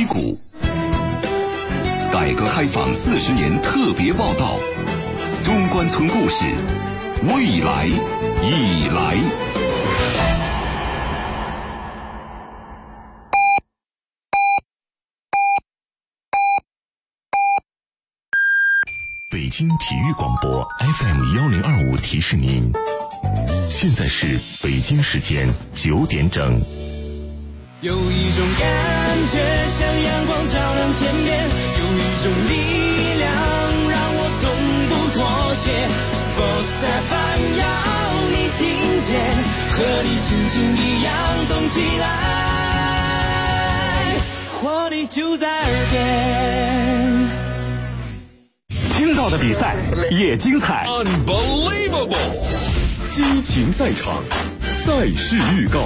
股。改革开放40年特别报道，中关村故事，未来已来。 北京体育广播 FM1025提示您，现在是北京时间9点整。 有一种感觉像阳光照亮天边，有一种力量让我从不妥协。Sports FM 要你听见，和你心情一样动起来，活力就在耳边。 听到的比赛也精彩 Unbelievable 激情赛场，赛事预告。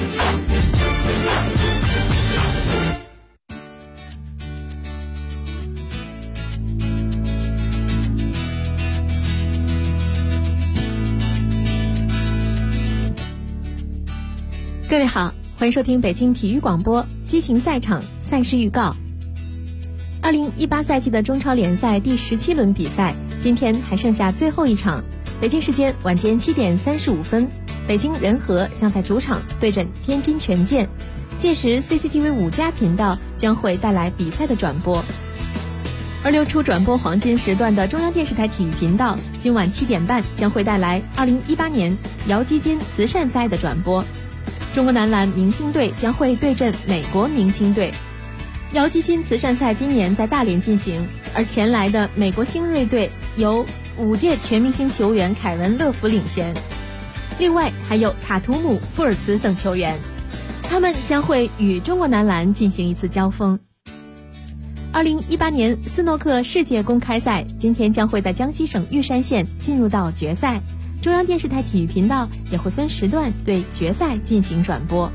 各位好，欢迎收听北京体育广播激情赛场赛事预告。2018赛季的中超联赛第17轮比赛，今天还剩下最后一场。北京时间晚间7点35分，北京人和将在主场对阵天津权健，届时 CCTV 5+频道将会带来比赛的转播。而流出转播黄金时段的中央电视台体育频道，今晚7点半将会带来2018年姚基金慈善赛的转播。中国男篮明星队将会对阵美国明星队。姚基金慈善赛今年在大连进行，而前来的美国新锐队由5届全明星球员凯文·乐福领衔，另外还有塔图姆、富尔茨等球员，他们将会与中国男篮进行一次交锋。2018年斯诺克世界公开赛今天将会在江西省玉山县进入到决赛，中央电视台体育频道也会分时段对决赛进行转播。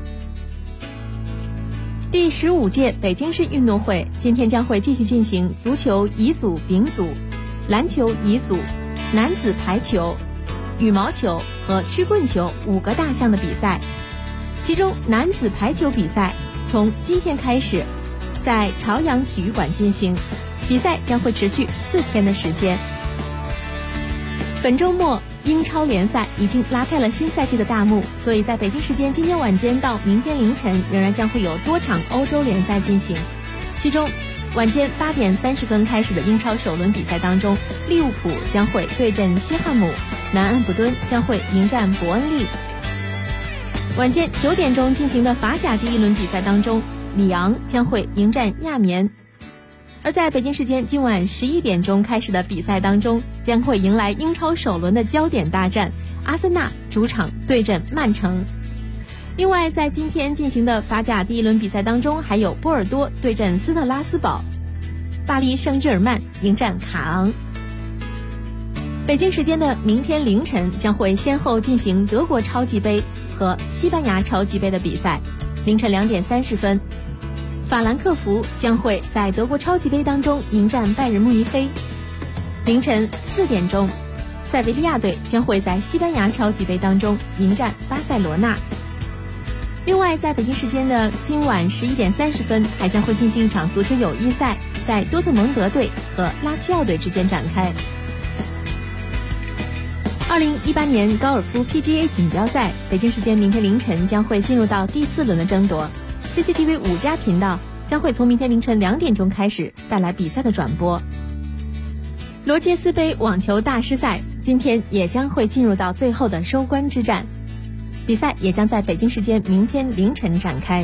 第15届北京市运动会今天将会继续进行足球乙组、丙组、篮球乙组、男子排球、羽毛球和曲棍球5个大项的比赛。其中男子排球比赛从今天开始在朝阳体育馆进行，比赛将会持续4天的时间。本周末英超联赛已经拉开了新赛季的大幕，所以在北京时间今天晚间到明天凌晨仍然将会有多场欧洲联赛进行。其中晚间8点30分开始的英超首轮比赛当中，利物浦将会对阵西汉姆，南安普敦将会迎战伯恩利。晚间9点钟进行的法甲第1轮比赛当中，里昂将会迎战亚眠。而在北京时间今晚11点钟开始的比赛当中，将会迎来英超首轮的焦点大战，阿森纳主场对阵曼城。另外在今天进行的法甲第1轮比赛当中，还有波尔多对阵斯特拉斯堡，巴黎圣日耳曼迎战卡昂。北京时间的明天凌晨将会先后进行德国超级杯和西班牙超级杯的比赛。凌晨2点30分，法兰克福将会在德国超级杯当中迎战拜仁慕尼黑。凌晨4点钟，塞维利亚队将会在西班牙超级杯当中迎战巴塞罗那。另外在北京时间的今晚11点30分，还将会进行一场足球友谊赛，在多特蒙德队和拉齐奥队之间展开。2018年高尔夫 PGA 锦标赛，北京时间明天凌晨将会进入到第4轮的争夺。CCTV 5+频道将会从明天凌晨2点钟开始带来比赛的转播。罗杰斯杯网球大师赛今天也将会进入到最后的收官之战，比赛也将在北京时间明天凌晨展开。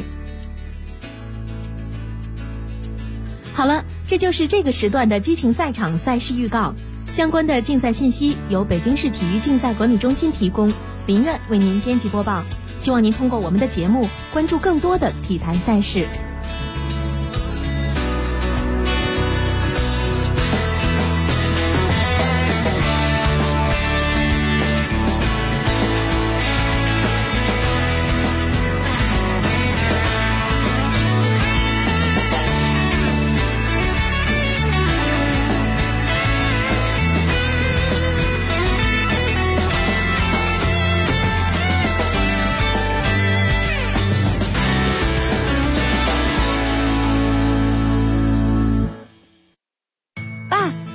好了，这就是这个时段的激情赛场赛事预告。相关的竞赛信息由北京市体育竞赛管理中心提供，林苑为您编辑播报。希望您通过我们的节目关注更多的体坛赛事。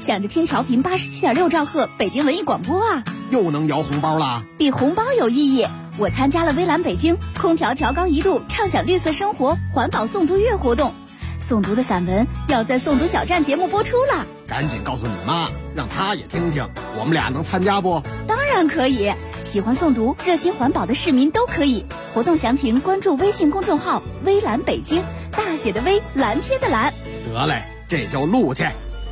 想着听调频87.6兆赫北京文艺广播啊。 又能摇红包啦？ 比红包有意义。我参加了微蓝北京空调调高1度畅享绿色生活环保诵读月活动，诵读的散文要在诵读小站节目播出了。 赶紧告诉你妈，让她也听听，我们俩能参加不？ 当然可以，喜欢诵读热心环保的市民都可以。活动详情关注微信公众号微蓝北京，大写的微，蓝天的蓝。 得嘞，这就录去。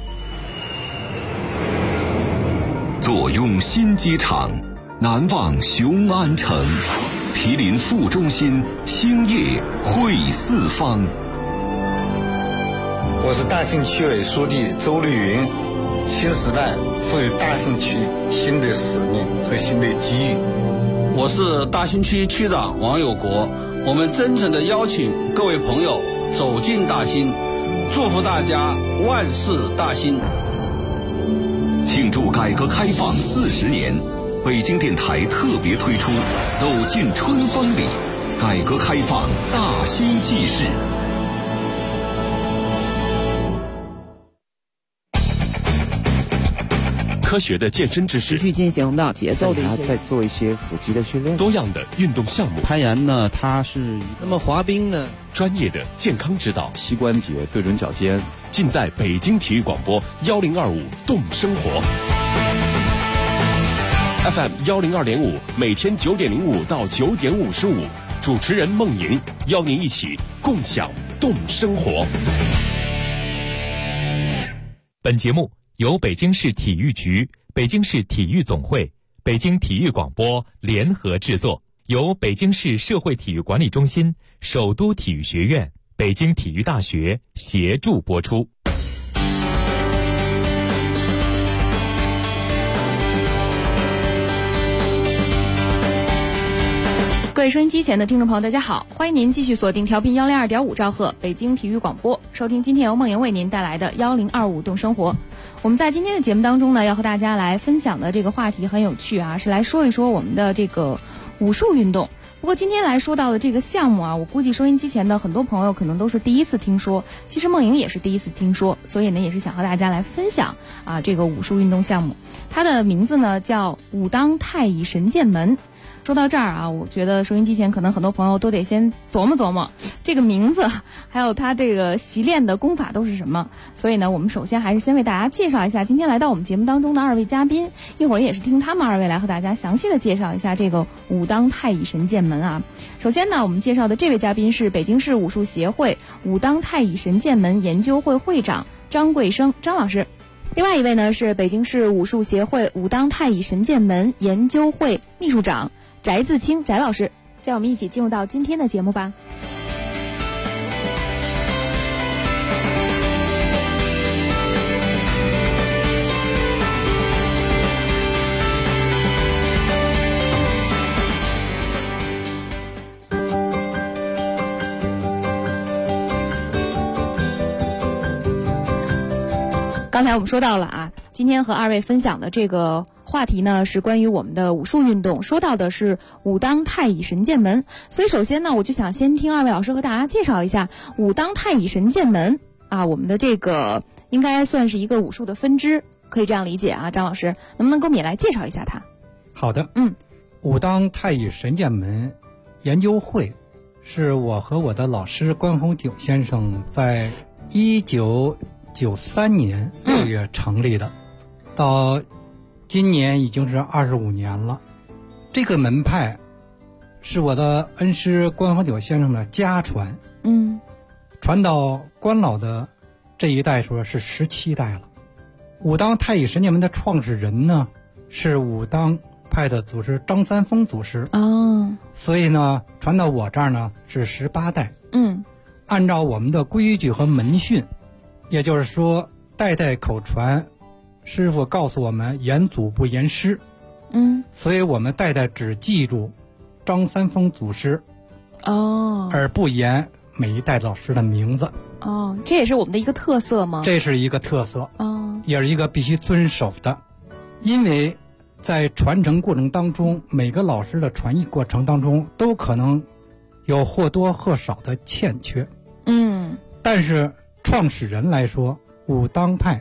坐拥新机场，难忘雄安城，毗邻副中心，兴业汇四方。 我是大兴区委书记周绿云。新时代赋予大兴区新的使命和新的机遇。 我是大兴区区长王有国。我们真诚地邀请各位朋友走进大兴，祝福大家万事大兴。 庆祝改革开放40年，北京电台特别推出《走进春风里》，改革开放大兴纪事。 科学的健身知识， 持续进行的节奏的一些， 再做一些腹肌的训练， 多样的运动项目。 攀岩呢，它是那么滑冰呢， 专业的健康指导， 膝关节对准脚尖， 尽在北京体育广播1025动生活 FM 102.5，每天9点05到9点55，主持人孟莹邀您一起共享动生活。 本节目由北京市体育局、北京市体育总会、北京体育广播联合制作，由北京市社会体育管理中心、首都体育学院、北京体育大学协助播出。 各位收音机前的听众朋友，大家好，欢迎您继续锁定调频102.5兆赫北京体育广播，收听今天由梦莹为您带来的1025动生活。我们在今天的节目当中呢，要和大家来分享的这个话题很有趣啊，是来说一说我们的这个武术运动。不过今天来说到的这个项目啊，我估计收音机前的很多朋友可能都是第一次听说，其实梦莹也是第一次听说，所以呢也是想和大家来分享啊这个武术运动项目。它的名字呢叫武当太乙神剑门。说到这儿啊，我觉得收音机前可能很多朋友都得先琢磨琢磨这个名字，还有它这个习练的功法都是什么。所以呢，我们首先还是先为大家介绍一下今天来到我们节目当中的2位嘉宾，一会儿也是听他们2位来和大家详细的介绍一下这个武当太乙神剑门啊。首先呢，我们介绍的这位嘉宾是北京市武术协会武当太乙神剑门研究会会长张贵生张老师。另外一位呢是北京市武术协会武当太乙神剑门研究会秘书长翟自清翟老师，让我们一起进入到今天的节目吧。刚才我们说到了啊，今天和2位分享的这个话题呢是关于我们的武术运动，说到的是武当太乙神剑门。所以首先呢，我就想先听2位老师和大家介绍一下武当太乙神剑门啊，我们的这个应该算是一个武术的分支，可以这样理解啊。张老师能不能给我们也来介绍一下它？ 好的，武当太乙神剑门研究会是我和我的老师关宏景先生在1993年6月成立的，到今年已经是25年了。这个门派是我的恩师关宏景先生的家传，传到关老的这一代说是17代了。武当太乙神剑门的创始人呢是武当派的祖师张三丰祖师，所以呢传到我这儿呢是18代。按照我们的规矩和门训，也就是说代代口传，师傅告诉我们言祖不言师，所以我们代代只记住张三丰祖师，而不言每一代老师的名字。 这也是我们的一个特色吗？ 这是一个特色，也是一个必须遵守的。因为在传承过程当中，每个老师的传艺过程当中都可能有或多或少的欠缺，但是创始人来说，武当派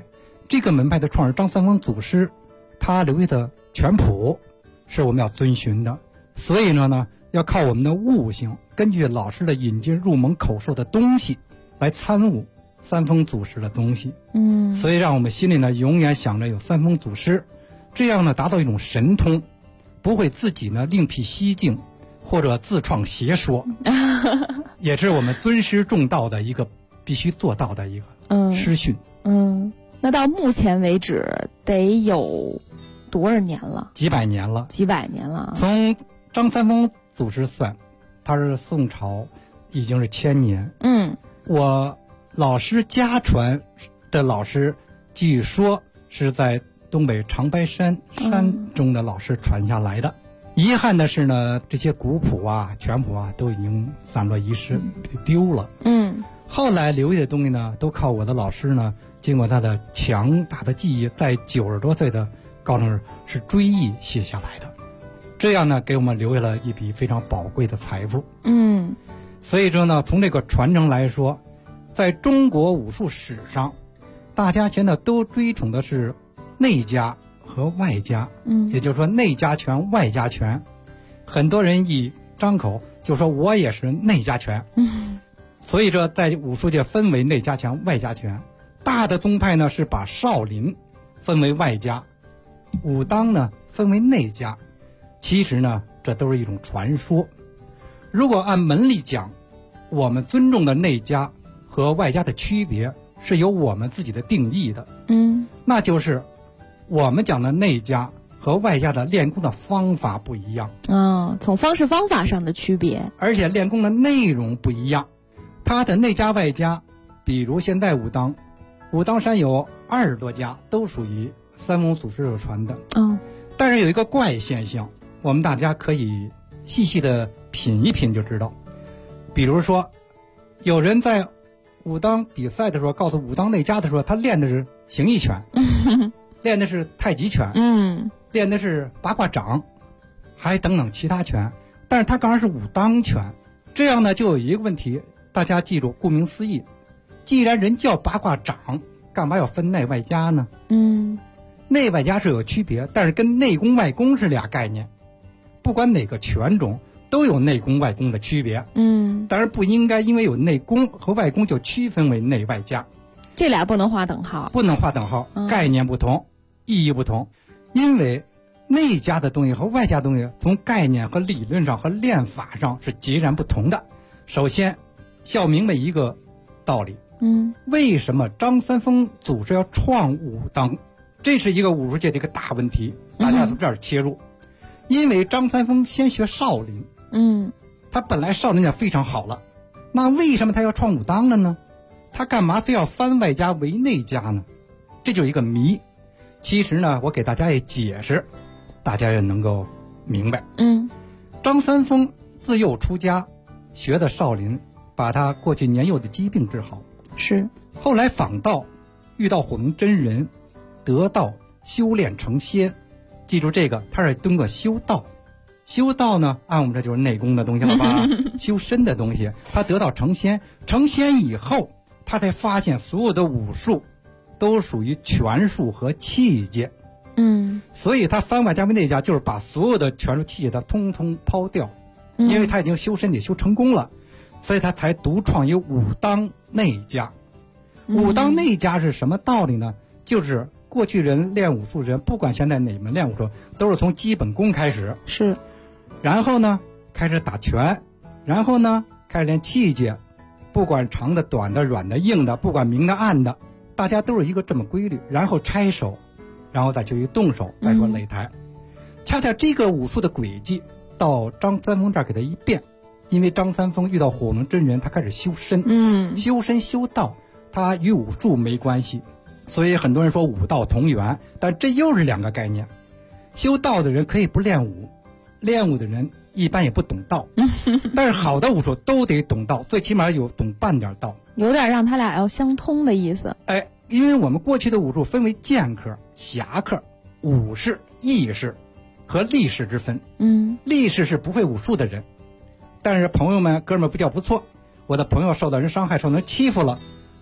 这个门派的创始人张三丰祖师，他留下的拳谱是我们要遵循的，所以呢，要靠我们的悟性，根据老师的引进入门口授的东西来参悟三丰祖师的东西。所以让我们心里呢永远想着有三丰祖师，这样呢达到一种神通，不会自己呢另辟蹊径或者自创邪说，也是我们尊师重道的一个必须做到的一个师训。 那到目前为止得有多少年了？ 几百年了。从张三丰祖师算，他是宋朝，已经是1000年。我老师家传的老师，据说是在东北长白山中的老师传下来的。遗憾的是呢，这些古谱啊、拳谱啊都已经散落遗失，丢了。后来留下的东西呢，都靠我的老师呢，经过他的强大的记忆，在90多岁的高中是追忆写下来的，这样呢，给我们留下了一笔非常宝贵的财富。所以说呢，从这个传承来说，在中国武术史上，大家现在都追崇的是内家和外家，也就是说内家拳、外家拳。很多人一张口就说我也是内家拳。所以说在武术界分为内家拳、外家拳。大的宗派呢是把少林分为外家，武当呢分为内家。其实呢，这都是一种传说。如果按门里讲，我们尊重的内家和外家的区别是有我们自己的定义的。那就是我们讲的内家和外家的练功的方法不一样。 从方式方法上的区别， 而且练功的内容不一样。它的内家外家，比如现在武当山有20多家，都属于三丰祖师所传的。但是有一个怪现象，我们大家可以细细的品一品就知道。比如说，有人在武当比赛的时候，告诉武当内家的时候，他练的是形意拳，练的是太极拳，练的是八卦掌，还等等其他拳，但是他刚好是武当拳。这样呢，就有一个问题，大家记住，顾名思义，既然人叫八卦掌，干嘛要分内外家呢？内外家是有区别，但是跟内功外功是俩概念。不管哪个拳种都有内功外功的区别。当然不应该因为有内功和外功就区分为内外家， 这俩不能划等号。 概念不同，意义不同。因为内家的东西和外家的东西从概念和理论上和练法上是截然不同的。首先要明白一个道理，为什么张三丰祖师要创武当？这是一个武术界的一个大问题，大家从这儿切入。因为张三丰先学少林，他本来少林就非常好了，那为什么他要创武当了呢？他干嘛非要翻外家为内家呢？这就是一个谜。其实呢，我给大家也解释，大家也能够明白。张三丰自幼出家，学的少林，把他过去年幼的疾病治好。后来访道，遇到火龙真人，得道修炼成仙。记住这个，他是通过修道。修道呢，按我们这就是内功的东西了吧？修身的东西，他得道成仙。成仙以后，他才发现所有的武术都属于拳术和器械。所以他翻外家为内家，就是把所有的拳术器械他通通抛掉。因为他已经修身体修成功了，所以他才独创一武当内家。武当内家是什么道理呢？就是过去人练武术人，不管现在哪门练武术，都是从基本功开始，然后呢开始打拳，然后呢开始练器械，不管长的短的软的硬的，不管明的暗的，大家都是一个这么规律，然后拆手，然后再去动手，再说擂台。恰恰这个武术的轨迹到张三丰这儿给他一变，因为张三丰遇到火龙真人，他开始修身，修身修道，他与武术没关系。所以很多人说武道同源，但这又是两个概念。修道的人可以不练武，练武的人一般也不懂道。但是好的武术都得懂道，最起码有懂半点道， 有点让他俩要相通的意思。 因为我们过去的武术分为剑客、侠客、武士、义士和力士之分。力士是不会武术的人，但是朋友们哥们儿不叫不错，我的朋友受到人伤害，受到人欺负了，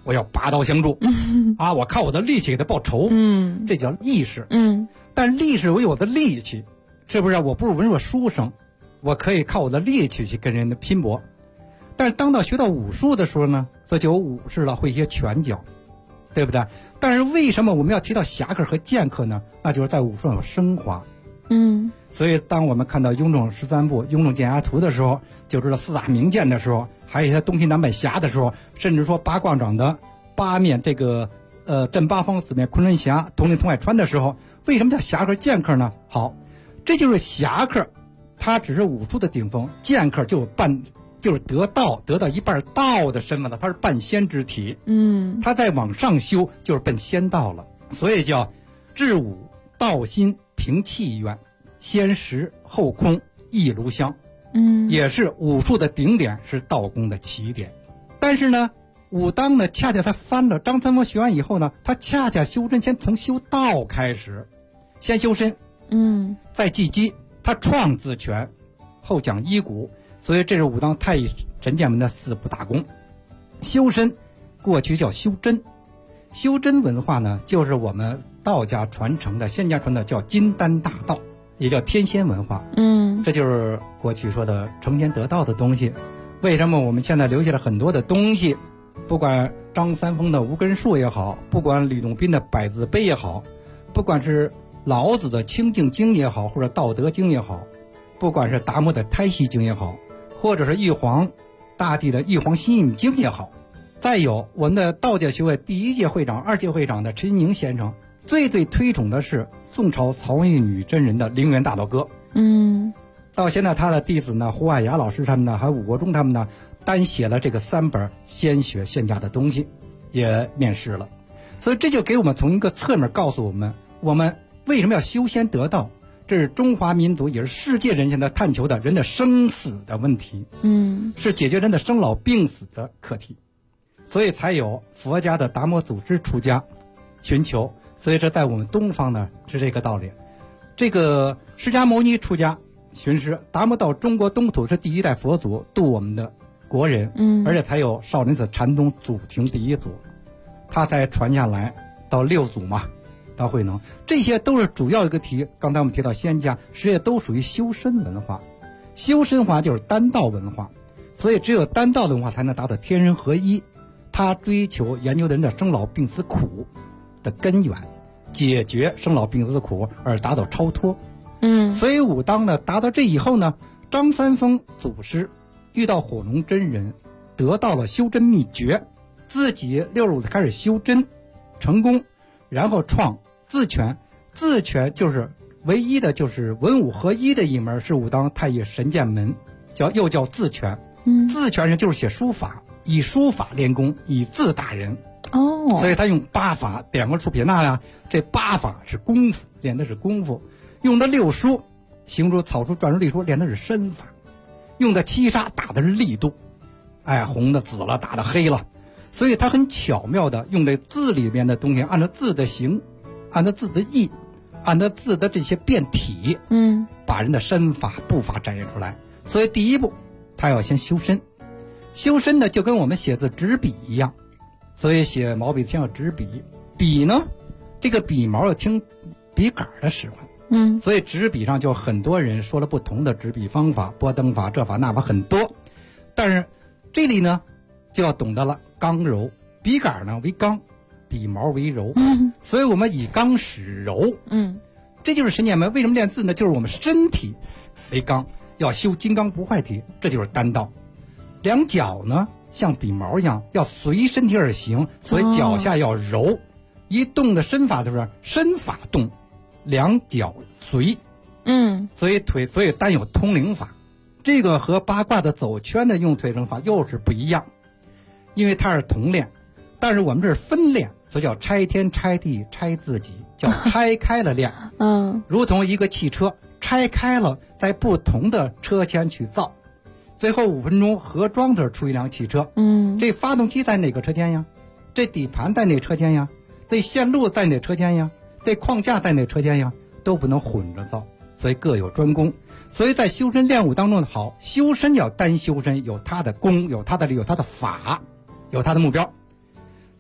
我要拔刀相助，啊，我靠我的力气给他报仇，这叫义士，但力士我有的力气，是不是？我不是文弱书生，我可以靠我的力气去跟人家拼搏。但是当学到武术的时候呢，这就有武士了，会一些拳脚，对不对？但是为什么我们要提到侠客和剑客呢？那就是在武术上有升华。所以当我们看到《雍正13部》《雍正剑侠图》的时候，就知道四大名剑的时候，还有一些东西南北侠的时候，甚至说八卦掌的八面这个镇八方四面昆仑侠统领从海川的时候，为什么叫侠客剑客呢？好，这就是侠客，他只是武术的顶峰，剑客就是得道得到一半道的身份了，他是半仙之体，他再往上修就是奔仙道了，所以叫至武道心平气愿，先实后空一炉香，也是武术的顶点，是道功的起点。但是呢，武当呢，恰恰他翻了张三丰学完以后呢，他恰恰修真先从修道开始，先修身，再技击，他创自拳，后讲医骨，所以这是武当太乙神剑门的4部大功。修身，过去叫修真，修真文化呢，就是我们道家传承的仙家传的叫金丹大道，也叫天仙文化。这就是过去说的成仙得道的东西。为什么我们现在留下了很多的东西？不管张三丰的无根树也好，不管吕洞宾的百字碑也好，不管是老子的清净经也好，或者道德经也好，不管是达摩的胎息经也好，或者是玉皇大帝的玉皇心印经也好，再有我们的道教学会第1届会长、2届会长的陈宁先生，最对推崇的是宋朝曹云女真人的《陵园大道歌》。到现在他的弟子呢，胡海牙老师他们呢，还有武国忠他们呢，单写了这个3本仙学仙家的东西，也面世了。所以这就给我们从一个侧面告诉我们，我们为什么要修仙得道？这是中华民族，也是世界人现在探求的人的生死的问题，是解决人的生老病死的课题，所以才有佛家的达摩祖师出家寻求。所以这在我们东方呢是这个道理。这个释迦牟尼出家寻师，达摩到中国东土是第1代佛祖，度我们的国人，而且才有少林寺禅宗祖庭第1祖，他才传下来到6祖嘛，到慧能，这些都是主要一个题。刚才我们提到仙家，实际都属于修身文化，修身文化就是丹道文化，所以只有丹道的文化才能达到天人合一。他追求研究人的生老病死苦的根源，解决生老病死的苦而达到超脱。所以武当呢，达到这以后呢，张三丰祖师遇到火龙真人，得到了修真秘诀，自己65岁开始修真成功，然后创自拳。自拳就是唯一的，就是文武合一的一门，是武当太乙神剑门，又叫自拳。自拳人就是写书法，以书法练功，以字打人。所以他用8法，点个出撇捺呀，这8法是功夫，练的是功夫。用的6书，行书、草书、篆书、隶书，练的是身法。用的7杀，打的是力度，红的紫了，打的黑了。所以他很巧妙的用这字里面的东西，按照字的形，按照字的意，按照字的这些变体，把人的身法步法展现出来。所以第一步他要先修身，修身呢就跟我们写字执笔一样，所以写毛笔先要执笔，笔呢这个笔毛要听笔杆的使唤。所以执笔上就很多人说了不同的执笔方法，拨灯法这法那法很多，但是这里呢就要懂得了刚柔，笔杆呢为刚，笔毛为柔，所以我们以刚使柔。这就是神剑门为什么练字呢？就是我们身体为刚，要修金刚不坏体，这就是丹道。两脚呢像笔毛一样，要随身体而行，所以脚下要柔。一动的身法就是身法动，两脚随，所以单有通灵法，这个和八卦的走圈的用腿绳法又是不一样，因为它是同练，但是我们这是分练，所以叫拆天拆地拆自己，叫拆开了练。如同一个汽车拆开了，在不同的车间去造，最后5分钟合装的出一辆汽车。这发动机在哪个车间呀？这底盘在哪车间呀？这线路在哪车间呀？这框架在哪车间呀？都不能混着造，所以各有专攻。所以在修身练武当中，好，修身要单修身，有他的功，有他的理，有他的法，有他的目标。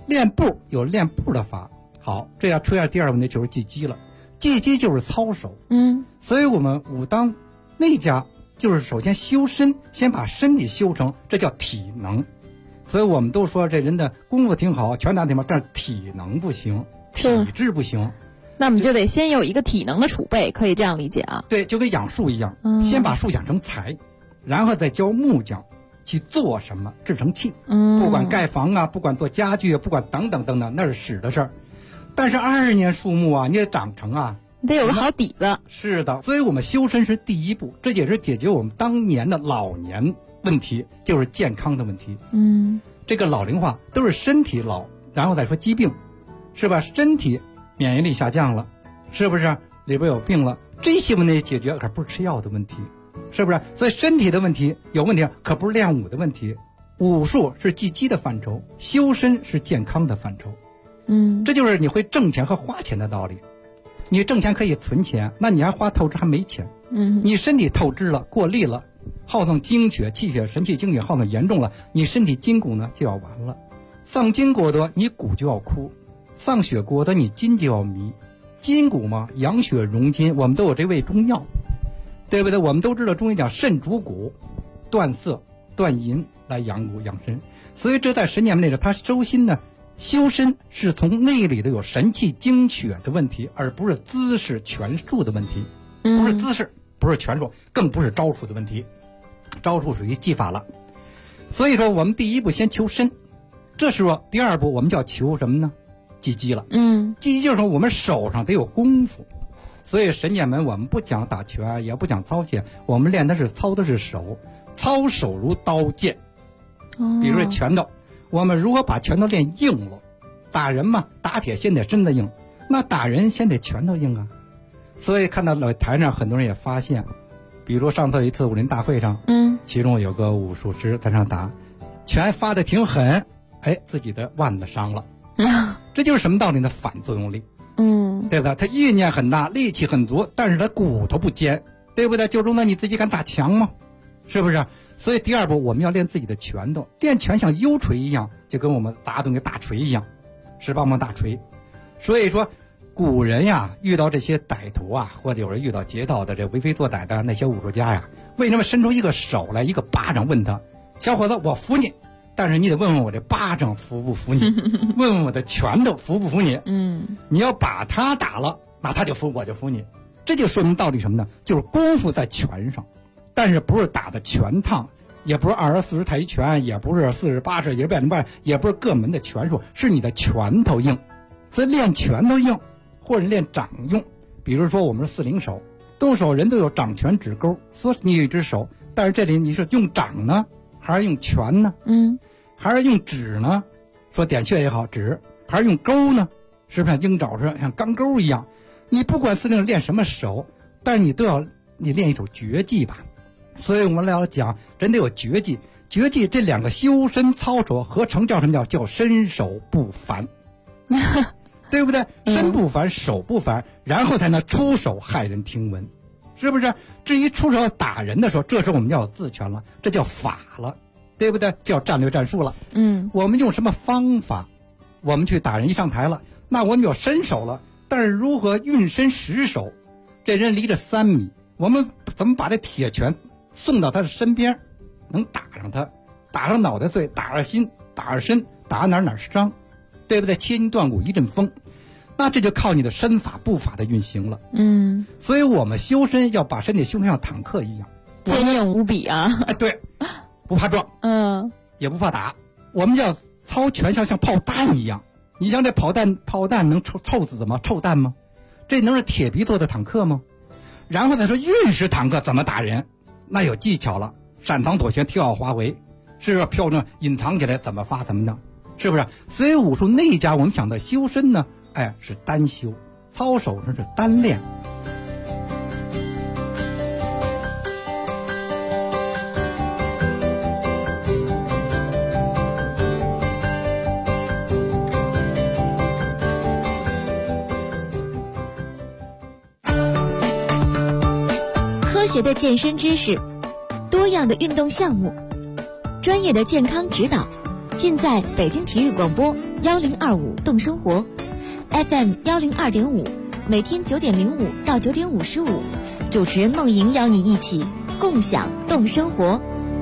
练步有练步的法。好，这要出现第二个问题就是技击了。技击就是操守。所以我们武当内家就是首先修身，先把身体修成，这叫体能。所以我们都说这人的功夫挺好，拳打挺好，但是体能不行，体质不行。 那么就得先有一个体能的储备，可以这样理解啊？ 对，就跟养树一样，先把树养成材，然后再教木匠去做什么，制成器。不管盖房啊，不管做家具啊，不管等等等等，那是使的事儿。但是20年树木啊，你得长成啊， 得有个好底子。 是的，所以我们修身是第一步，这也是解决我们当年的老年问题，就是健康的问题。这个老龄化都是身体老，然后再说疾病，是吧？身体免疫力下降了，是不是里边有病了？这些问题解决可不是吃药的问题，是不是？所以身体的问题有问题，可不是练武的问题。武术是技击的范畴，修身是健康的范畴。这就是你会挣钱和花钱的道理。你挣钱可以存钱，那你还花透支还没钱。你身体透支了，过力了，耗损精血、气血、神气、精血耗损严重了，你身体筋骨呢就要完了。丧筋过多，你骨就要枯；丧血过多，你筋就要迷。筋骨嘛，养血荣筋，我们都有这味中药，对不对？我们都知道中医讲肾主骨，断色断淫来养骨养身，所以这在神剑内里，它收心呢。修身是从内里的有神气精血的问题，而不是姿势拳术的问题。不是姿势，不是拳术，更不是招数的问题。招数属于技法了。所以说我们第一步先求身，这时候第二步我们就要求什么呢？技击了。技击就是说我们手上得有功夫。所以神剑门我们不讲打拳，也不讲操剑，我们练的是操的是手，操手如刀剑。比如说拳头，我们如何把拳头练硬了？打人嘛，打铁先得身子硬，那打人先得拳头硬啊。所以看到老台上很多人也发现，比如上次有一次武林大会上，其中有个武术师在上打，拳发的挺狠，自己的腕子伤了。这就是什么道理呢？反作用力。对不对？他意念很大，力气很足，但是他骨头不坚，对不对？就说那你自己敢打墙吗？是不是？所以第二步我们要练自己的拳头，练拳像幽锤一样，就跟我们打那个大锤一样，18棒大锤。所以说古人呀，遇到这些歹徒啊，或者有人遇到劫道的这为非作歹的那些武术家呀，为什么伸出一个手来，一个巴掌问他，小伙子我服你，但是你得问问我这巴掌服不服你，问问我的拳头服不服你。你要把他打了，那他就服，我就服你。这就说明道理什么呢？就是功夫在拳上，但是不是打的拳趟，也不是20、40太极拳，也不是40、80，也是108，也不是各门的拳术，是你的拳头硬。所以练拳头硬，或者练掌用。比如说我们是4灵手，动手人都有掌拳指勾，说你有一只手，但是这里你是用掌呢，还是用拳呢？还是用指呢？说点穴也好，指，还是用勾呢？是不是像鹰爪似的，像钢钩一样？你不管4灵练什么手，但是你都要你练一手绝技吧。所以我们要讲人得有绝技，绝技这两个修身操手合成叫什么？叫身手不凡。对不对？身不凡，手不凡，然后才能出手骇人听闻，是不是？至于出手打人的时候，这时候我们要有自拳了，这叫法了，对不对？叫战略战术了。我们用什么方法？我们去打人，一上台了，那我们有身手了，但是如何运身实手？这人离着3米，我们怎么把这铁拳送到他的身边，能打上他，打上脑袋碎，打上心，打上身，打哪哪伤，对不对？切筋断骨一阵风。那这就靠你的身法步法的运行了。所以我们修身要把身体修成像坦克一样， 坚硬无比啊。 对，不怕撞，也不怕打。我们要操拳像炮弹一样。你像这炮弹能臭死吗？臭弹吗？这能是铁皮做的坦克吗？然后再说运式坦克怎么打人，那有技巧了，闪藏躲旋，跳跃滑回，是不是？飘着隐藏起来怎么发怎么弄，是不是？所以武术内家我们讲的修身呢，是单修，操手那是单练。 科学的健身知识，多样的运动项目，专业的健康指导，尽在北京体育广播 1025动生活 FM 102.5，每天9点05到9点55，主持人梦莹邀你一起共享动生活。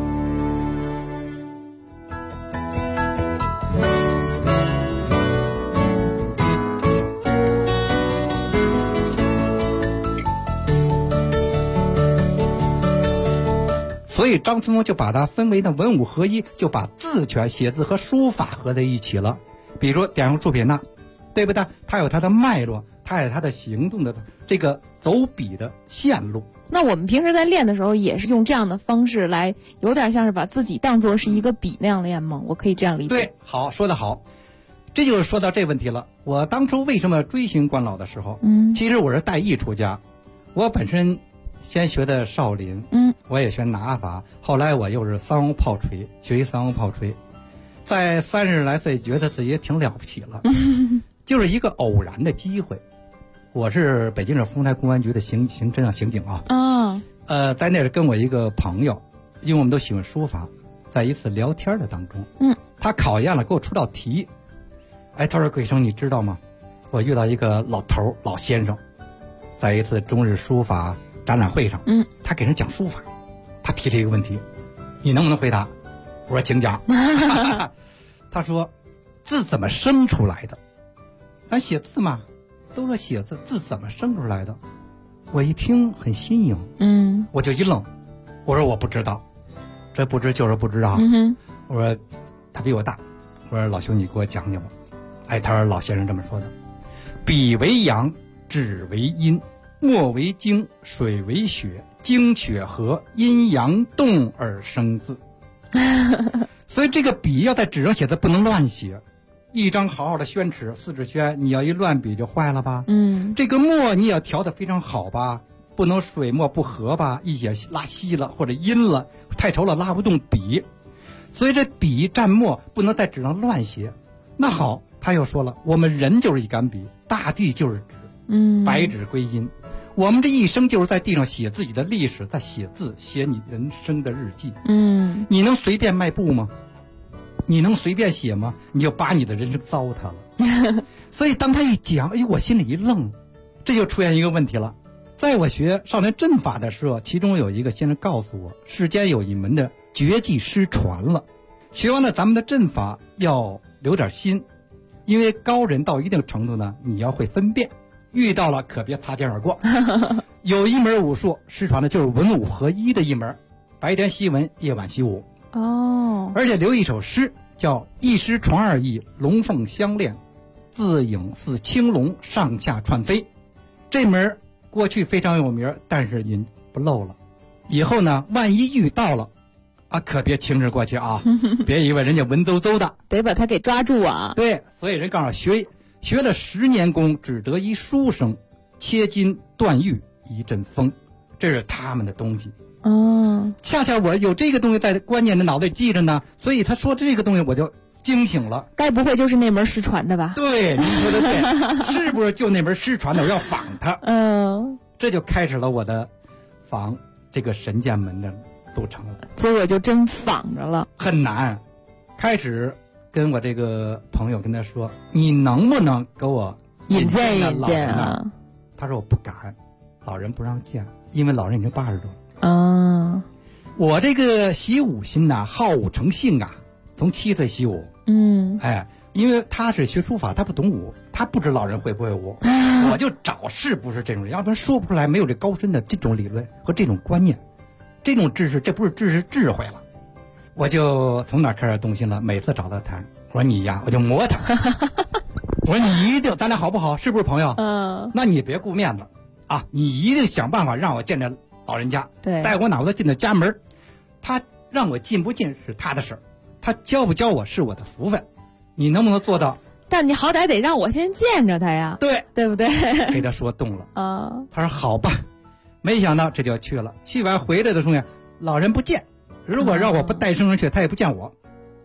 所以张春风就把它分为的文武合一，就把字权、写字和书法合在一起了。比如点上作品呐，对不对？它有它的脉络，它有它的行动的这个走笔的线路。 那我们平时在练的时候，也是用这样的方式来，有点像是把自己当作是一个笔那样练吗？我可以这样理解。 对，好，说得好。这就是说到这问题了。我当初为什么追寻关老的时候，其实我是带艺出家，我本身先学的少林，我也学拿法，后来我又是三欧炮锤，学习三欧炮锤，在30来岁觉得自己也挺了不起了，就是一个偶然的机会。我是北京市丰台公安局的刑警啊，在那儿跟我一个朋友，因为我们都喜欢书法，在一次聊天的当中，他考验了，给我出道题，他说桂生你知道吗？我遇到一个老先生，在一次中日书法展览会上，他给人讲书法，他提了一个问题，你能不能回答？我说请讲。他说字怎么生出来的？咱写字嘛，都说写字，字怎么生出来的？我一听很新颖，我就一愣，我说我不知道，这不知就是不知道。我说他比我大，我说老兄你给我讲讲吧。他说老先生这么说的：笔为阳，纸为阴，墨为精，水为血，精血和，阴阳动而生字。所以这个笔要在纸上写字不能乱写，一张好好的宣纸4纸宣，你要一乱笔就坏了吧。这个墨你也要调得非常好吧，不能水墨不合吧，一写拉稀了或者阴了，太稠了拉不动笔。所以这笔蘸墨不能在纸上乱写。那好，他又说了，我们人就是一杆笔，大地就是纸，白纸归阴。我们这一生就是在地上写自己的历史，在写字，写你人生的日记。你能随便迈步吗？你能随便写吗？你就把你的人生糟蹋了。所以当他一讲，我心里一愣，这就出现一个问题了。在我学少年阵法的时候，其中有一个先生告诉我，世间有一门的绝技失传了。学完了咱们的阵法要留点心，因为高人到一定程度呢，你要会分辨，遇到了可别擦肩而过。有一门武术失传的就是文武合一的一门，白天习文，夜晚习武。而且留一首诗叫一诗传二意，龙凤相恋，自影似青龙，上下串飞。这门过去非常有名，但是您不漏了，以后呢万一遇到了可别轻视过去啊，别以为人家文绉绉的， 得把它给抓住啊。 对，所以人告诉学了10年功，只得一书生，切金断玉一阵风，这是他们的东西。恰恰我有这个东西在关键的脑袋里记着呢，所以他说这个东西我就惊醒了。 该不会就是那门失传的吧？ 对，您说的对，是不是就那门失传的？我要仿他。这就开始了我的仿这个神剑门的路程了。 结果就真仿着了， 很难。开始跟我这个朋友跟他说，你能不能给我引荐引荐啊？ 他说我不敢，老人不让见，因为老人已经80多。我这个习武心呐，好武成性啊，从7岁习武。因为他是学书法，他不懂武，他不知老人会不会武，我就找是不是这种人，要不然说不出来，没有这高深的这种理论和这种观念，这种知识，这不是知识，智慧了。我就从哪开始动心了，每次找他谈，我说你呀，我就磨他。我说你一定，咱俩好不好？是不是朋友？那你别顾面子啊，你一定想办法让我见着老人家， 对， 带我哪怕进到家门，他让我进不进是他的事儿，他教不教我是我的福分，你能不能做到？ 但你好歹得让我先见着他呀，对不对？ 给他说动了他说好吧，没想到这就去了，去完回来的时候，老人不见，如果让我不带生人去，他也不见我。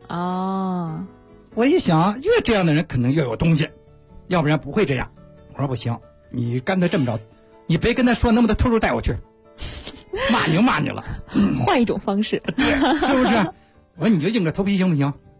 我一想，越这样的人可能越有东西，要不然不会这样。我说不行，你干脆这么着，你别跟他说能不能偷偷带我去，骂你了， 换一种方式， 对，是不是？我说你就硬着头皮行不行？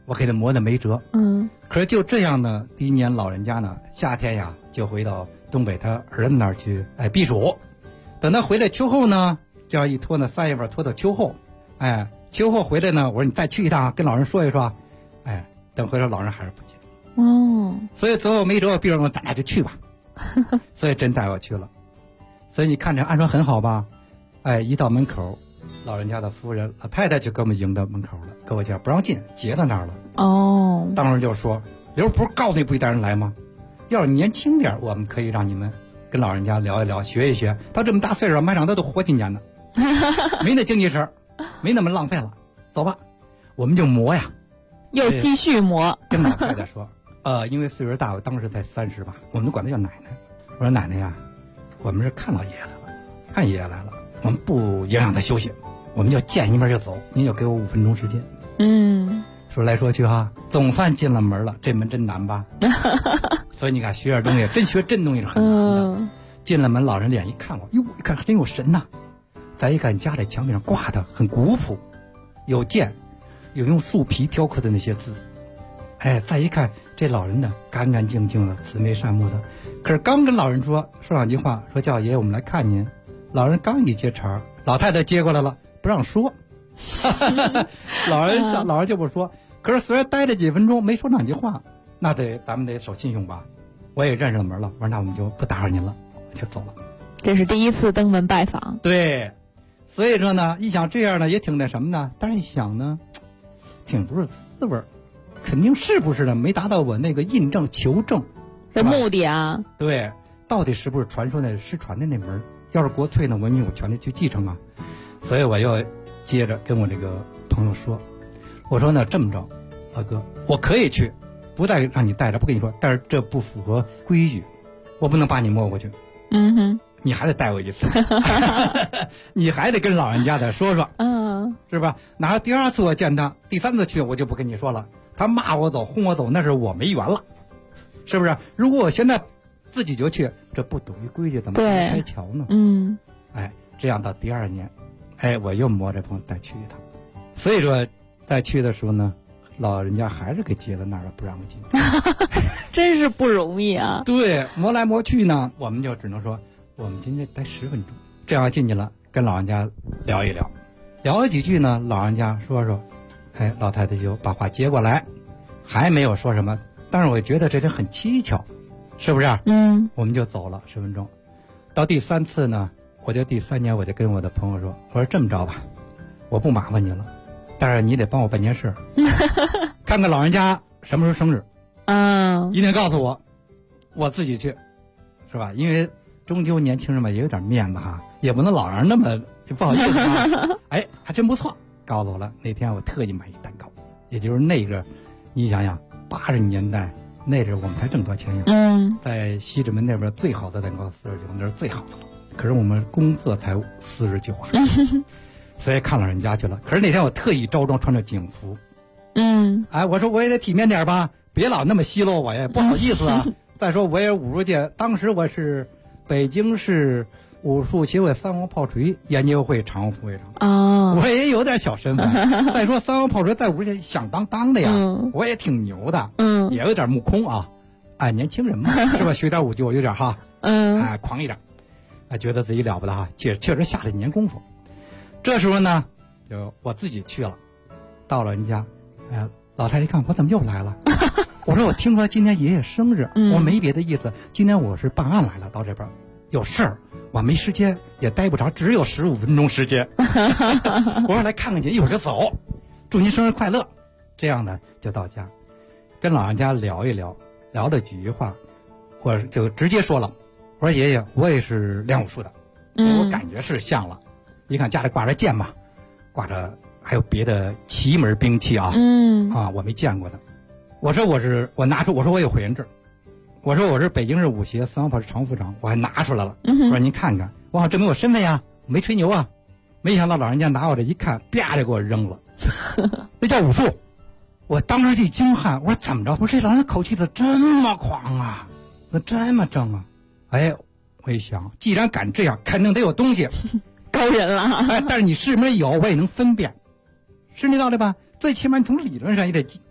我给他磨得没辙。可是就这样呢，第一年老人家呢，夏天呀就回到东北他儿子那儿去避暑。等他回来秋后呢，这样一拖呢，3月份拖到秋后，秋后回来呢，我说你再去一趟，跟老人说一说，等回来老人还是不记得。所以最后没辙，逼着我咱俩就去吧。所以真带我去了。所以你看这安装很好吧？一到门口，老人家的夫人老太太就给我们迎到门口了，给我讲不让进，截到那儿了。当时就说刘不是告诉你不许带人来吗？要是年轻点，我们可以让你们跟老人家聊一聊，学一学。他这么大岁数，马上他都活几年呢，没那精气神，没那么浪费了。走吧，我们就磨呀， 又继续磨。 跟老太太说，因为岁数大，我当时才30吧，我们都管她叫奶奶。我说奶奶呀，我们是看老爷爷来了，看爷爷来了，我们不影响他休息，我们就见一面就走，您就给我5分钟时间。说来说去哈，总算进了门了，这门真难吧？所以你看学点东西，真学真东西是很难的。进了门，老人脸一看我，哟，一看真有神呐。再一看家里墙壁上挂的很古朴，有剑，有用树皮雕刻的那些字。再一看这老人呢，干干净净的，慈眉善目的。可是刚跟老人说2句话，说叫爷爷我们来看您，老人刚一接茬，老太太接过来了，不让说。老人就不说。可是虽然待了几分钟没说2句话，那咱们得守信用吧。我也认识了门了，我说那我们就不打扰您了，我就走了。 这是第一次登门拜访。 对，所以说呢，一想这样呢也挺那什么呢，但是一想呢，挺不是滋味，肯定是不是呢？没达到我那个印证求证的目的啊。 对，到底是不是传说那失传的那门？要是国粹呢，我们有权利去继承啊。所以我又接着跟我这个朋友说，我说呢这么着，老哥，我可以去，不带让你带着，不跟你说，但是这不符合规矩，我不能把你摸过去。你还得带我一次，你还得跟老人家再说说，是吧？哪有第2次我见他，第3次去我就不跟你说了，他骂我走，轰我走，那是我没缘了，是不是？如果我现在自己就去，这不懂于规矩，怎么开桥呢？这样到第2年，我又摸着朋友再去一趟。所以说，再去的时候呢，老人家还是给截在那儿了，不让我进。 真是不容易啊！ 对，磨来磨去呢，我们就只能说，我们今天待10分钟，这样进去了，跟老人家聊一聊，聊了几句呢，老人家说说，老太太就把话接过来，还没有说什么，但是我觉得这人很蹊跷，是不是？我们就走了10分钟。到第3次呢，我就第3年我就跟我的朋友说，我说这么着吧，我不麻烦你了，但是你得帮我办件事，看看老人家什么时候生日，一定告诉我，我自己去，是吧？因为终究年轻人嘛也有点面子哈，也不能老让人那么就不好意思啊。还真不错，告诉我了。那天我特意买一蛋糕，也就是那个，你想想，80年代那阵我们才挣多钱呀。在西直门那边最好的蛋糕49，那是最好的了。可是我们工资才49啊，所以看老人家去了。可是那天我特意着装穿着警服，我说我也得体面点吧，别老那么奚落我呀，不好意思啊。再说我也武术界，当时我是北京市武术协会3王炮锤研究会常务副会长，我也有点小身份。再说3王炮锤在武术界响当当的呀，我也挺牛的，也有点目空啊，年轻人嘛，是吧？学点武就有点哈，狂一点，觉得自己了不得哈，确实下了1年功夫。这时候呢，就我自己去了，到了人家，老太太一看我怎么又来了？我说我听说今天爷爷生日，我没别的意思，今天我是办案来了，到这边有事儿，我没时间，也待不着，只有15分钟时间。我说来看看您，一会儿就走，祝您生日快乐。这样呢，就到家，跟老人家聊一聊，聊了几句话，我就直接说了，我说爷爷，我也是练武术的，我感觉是像了。一看家里挂着剑嘛，挂着还有别的奇门兵器啊，我没见过的。我说我拿出，我说我有会员证，我说我是北京市武协3王炮常副长，我还拿出来了。我说您看看，我好证明我身份呀，没吹牛啊。没想到老人家拿我这一看，啪就给我扔了，那叫武术。我当时一惊汗，我说怎么着？我说这老人口气怎这么狂啊，那这么正啊？我一想，既然敢这样，肯定得有东西， 高人了。 但是你是没有，我也能分辨，是那道理吧？最起码你从理论上也得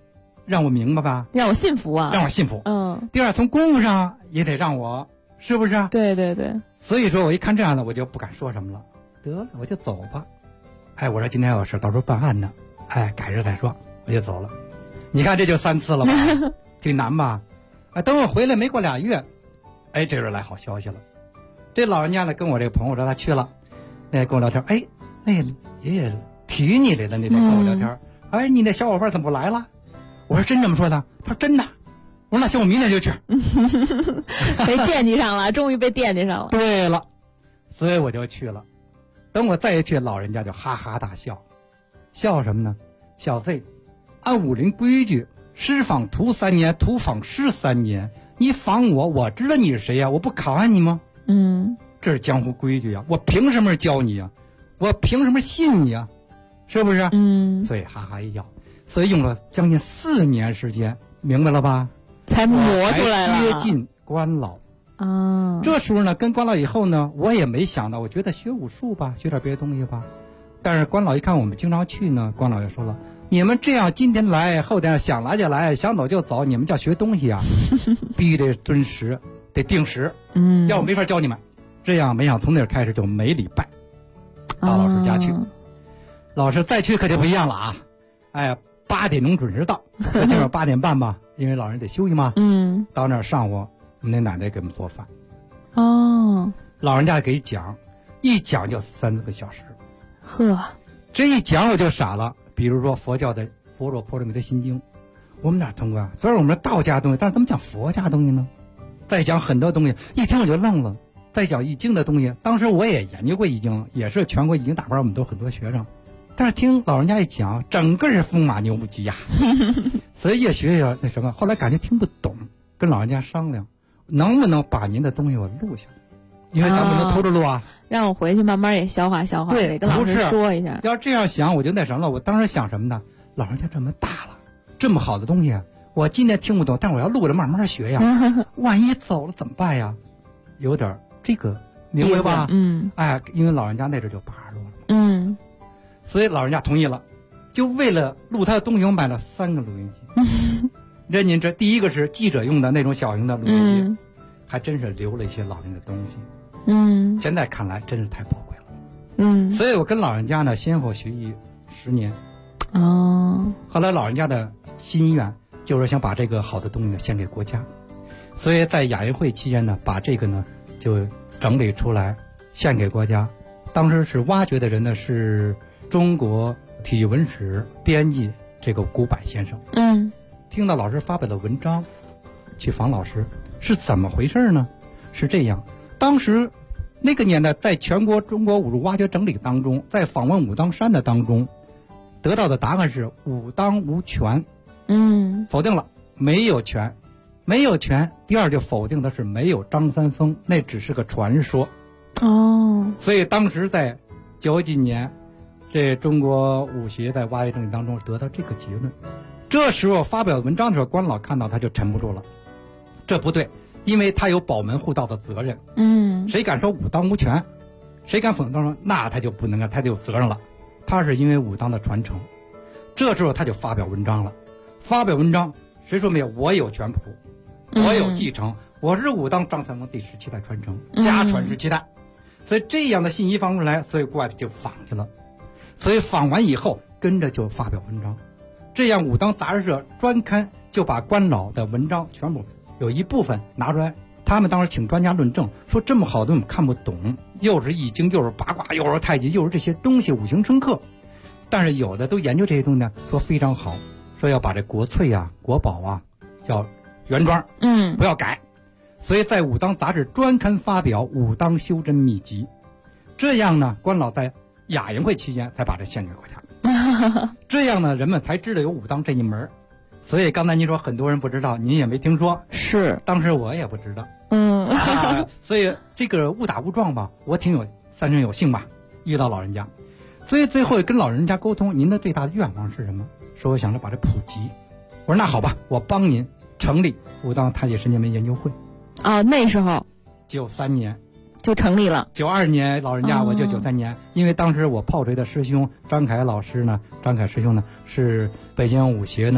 让我明白吧， 让我信服啊， 让我信服。第二，从功夫上也得让我，是不是啊？ 对对对。 所以说我一看这样的，我就不敢说什么了，得了，我就走吧。哎，我说今天有事，到时候办案呢，哎，改日再说，我就走了。你看这就3次了吧，挺难吧？哎，等我回来没过2月，哎，这人来好消息了。这老人家呢，跟我这个朋友说他去了，跟我聊天，哎，那个爷爷提你来了，那天跟我聊天，哎，你那小伙伴怎么不来了？我说真这么说的？他说真的。我说那行，我明天就去。 被惦记上了，终于被惦记上了。 对了，所以我就去了。等我再一去，老人家就哈哈大笑，笑什么呢？小子，按武林规矩，师访徒3年，徒访师3年。你访我，我知道你是谁呀？我不考验你吗？这是江湖规矩呀，我凭什么教你呀？我凭什么信你呀？是不是？所以哈哈一笑，所以用了将近4年时间，明白了吧？ 才磨出来了， 接近关老。这时候呢，跟关老以后呢，我也没想到，我觉得学武术吧，学点别的东西吧。但是关老一看我们经常去呢，关老也说了，你们这样今天来后天想来就来，想走就走，你们叫学东西啊，必须得遵时，得定时，要不没法教你们。这样没想从那儿开始就每礼拜到老师家去，老师再去可就不一样了啊！哎，8点钟准时到，最起码8点半吧，因为老人得休息嘛。到那儿上午，我们那奶奶给我们做饭。老人家给讲，一讲就3个小时。 呵， 这一讲我就傻了。比如说佛教的《般若波罗蜜多心经》，我们哪通过啊？虽然我们是道家东西，但是怎么讲佛家东西呢？再讲很多东西，一听我就愣了。再讲易经的东西，当时我也研究过易经，也是全国易经大班，我们都很多学生。但是听老人家一讲，整个是风马牛不及呀，所以越学越那什么。后来感觉听不懂，跟老人家商量，能不能把您的东西我录下来？因为咱不能偷着录啊。 让我回去慢慢也消化消化，得跟老师说一下。 要这样想，我就那什么了。我当时想什么呢？老人家这么大了，这么好的东西，我今天听不懂，但我要录着慢慢学呀。万一走了怎么办呀？有点这个明白吧？哎，因为老人家那阵就80多了，所以老人家同意了，就为了录他的东西，我买了3个录音机。这您这第一个是记者用的那种小型的录音机，还真是留了一些老人的东西。现在看来真是太宝贵了。所以我跟老人家呢先后学艺10年。后来老人家的心愿就是想把这个好的东西呢献给国家，所以在亚运会期间呢，把这个呢就整理出来献给国家。当时是挖掘的人呢是中国体育文史编辑这个古柏先生。听到老师发表的文章，去访老师是怎么回事呢？是这样，当时那个年代，在全国中国武术挖掘整理当中，在访问武当山的当中，得到的答案是武当无权。否定了，没有权，没有权。第二就否定的是没有张三丰，那只是个传说。所以当时在90几年，这中国武协在挖掘整理当中得到这个结论。这时候发表文章的时候，关老看到他就沉不住了，这不对，因为他有保门护道的责任。谁敢说武当无权，谁敢否定说，那他就不能，他就有责任了。他是因为武当的传承。这时候他就发表文章了，发表文章谁说没有？我有权谱，我有继承，我是武当张三丰第17代传承，家传17代。所以这样的信息放出来，所以国外就访去了。所以访完以后，跟着就发表文章。这样武当杂志社专刊就把关老的文章全部有一部分拿出来，他们当时请专家论证，说这么好的我们看不懂，又是易经，又是八卦，又是太极，又是这些东西五行生克。但是有的都研究这些东西呢，说非常好，说要把这国粹啊、国宝啊要原装，不要改。所以在武当杂志专刊发表武当修真秘籍。这样呢，关老在亚运会期间才把这献给国家。这样呢，人们才知道有武当这一门。所以刚才您说很多人不知道，您也没听说， 是当时我也不知道。所以这个误打误撞吧，我三生有幸吧，遇到老人家。所以最后跟老人家沟通，您的最大的愿望是什么？说我想着把这普及。我说那好吧，我帮您成立武当太极神剑门研究会。 那时候 93年就成立了。 92年老人家我就93年，因为当时我炮锤的师兄张凯师兄呢是北京武协呢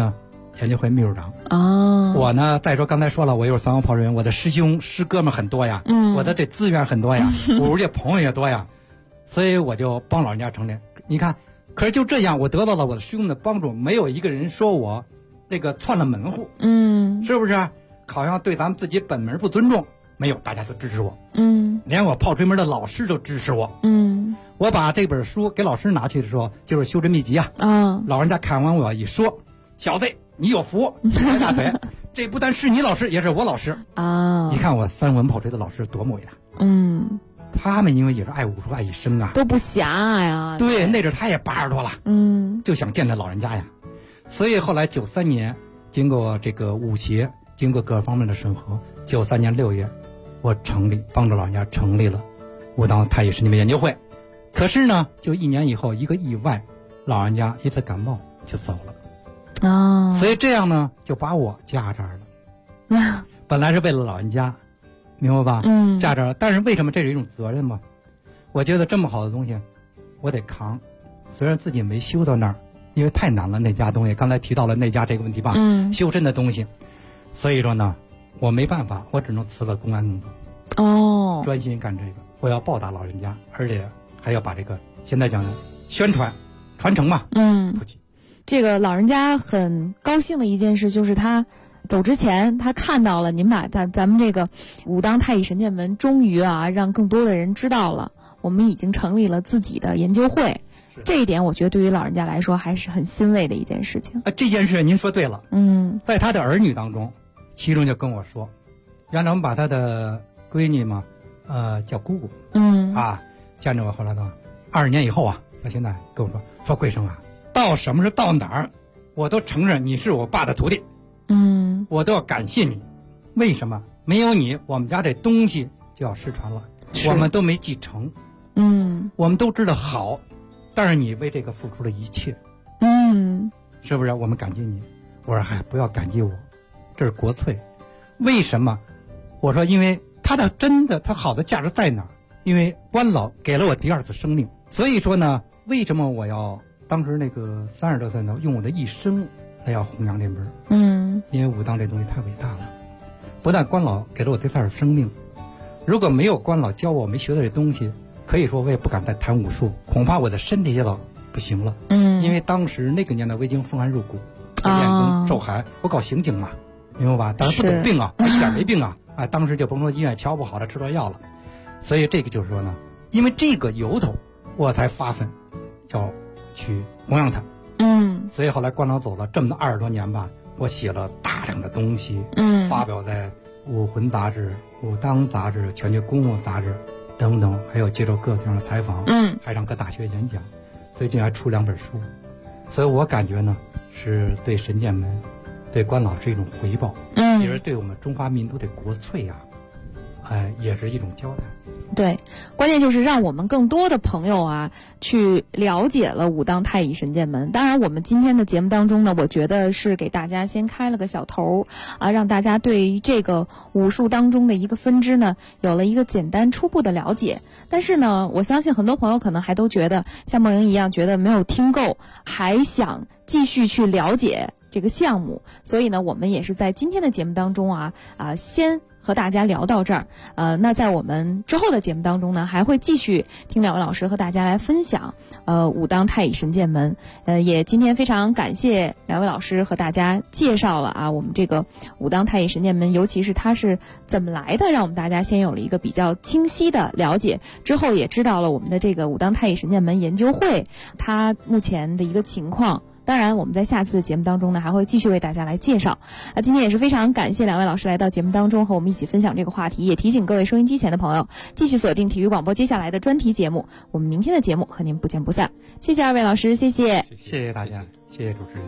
研究会秘书长。 哦， 我呢，再说刚才说了，我又是三王炮人员，我的师兄师哥们很多呀，我的这资源很多呀，我这朋友也多呀，所以我就帮老人家成立。你看，可是就这样，我得到了我的师兄的帮助，没有一个人说我这个窜了门户，是不是？好像对咱们自己本门不尊重，没有，大家都支持我，连我炮锤门的老师都支持我，我把这本书给老师拿去的时候，就是修真秘籍啊，老人家看完我一说，小子，你有福，拍大腿，这不但是你老师，也是我老师啊！你看我三文炮锤的老师多么伟大，他们因为也是爱武术爱一生啊， 都不狭隘啊。 对，那阵他也80多了，就想见这老人家呀，所以后来93年，经过这个武协，经过各方面的审核，93年6月，我帮助老人家成立了武当太乙神剑门研究会。可是呢，就1年以后，一个意外，老人家一次感冒就走了。所以这样呢，就把我架这儿了。本来是为了老人家，明白吧？架这儿了。但是为什么这是一种责任嘛？我觉得这么好的东西，我得扛。虽然自己没修到那儿，因为太难了那家东西。刚才提到了那家这个问题吧，修身的东西。所以说呢，我没办法，我只能辞了公安工作，专心干这个。我要报答老人家，而且还要把这个现在讲的宣传、传承嘛，普及。 这个老人家很高兴的一件事就是他走之前，他看到了您把咱们这个武当太乙神剑门终于让更多的人知道了，我们已经成立了自己的研究会。这一点我觉得对于老人家来说还是很欣慰的一件事情。 这件事您说对了。在他的儿女当中，其中就跟我说，原来我们把他的闺女嘛，叫姑姑，见着我后来呢，20年以后到现在跟我说贵生到什么时候到哪儿，我都承认你是我爸的徒弟，我都要感谢你。为什么？没有你，我们家这东西就要失传了，我们都没继承。我们都知道好，但是你为这个付出了一切，是不是？我们感激你。我说不要感激我，这是国粹。为什么？我说因为他好的价值在哪儿？因为关老给了我第2次生命。所以说呢，为什么我要当时那个30多岁呢，用我的一生来要弘扬这门？因为武当这东西太伟大了，不但关老给了我第2次生命，如果没有关老教我没学的这东西，可以说我也不敢再谈武术，恐怕我的身体也早不行了。因为当时那个年代我已经风寒入骨，练功受寒，我搞刑警嘛，明白吧？当时不懂病一点没病当时就甭说医院瞧不好了，吃错药了。所以这个就是说呢，因为这个由头，我才发奋要去弘扬它。所以后来关老走了这么20多年吧，我写了大量的东西，发表在武魂杂志、武当杂志、全球公务杂志等等，还有接受各地方的采访，还上各大学演讲，最近还出2本书。所以我感觉呢，是对神剑门、对关老是一种回报，也是对我们中华民族的国粹也是一种交代。 对，关键就是让我们更多的朋友去了解了武当太乙神剑门。当然我们今天的节目当中呢，我觉得是给大家先开了个小头让大家对于这个武术当中的一个分支呢有了一个简单初步的了解。但是呢，我相信很多朋友可能还都觉得像梦莹一样，觉得没有听够，还想继续去了解这个项目。所以呢，我们也是在今天的节目当中先和大家聊到这儿。那在我们之后的节目当中呢，还会继续听2位老师和大家来分享武当太乙神剑门。也今天非常感谢2位老师和大家介绍了我们这个武当太乙神剑门，尤其是它是怎么来的，让我们大家先有了一个比较清晰的了解，之后也知道了我们的这个武当太乙神剑门研究会它目前的一个情况。当然我们在下次的节目当中呢，还会继续为大家来介绍。今天也是非常感谢2位老师来到节目当中和我们一起分享这个话题，也提醒各位收音机前的朋友继续锁定体育广播接下来的专题节目，我们明天的节目和您不见不散。谢谢2位老师，谢谢大家，谢谢主持人。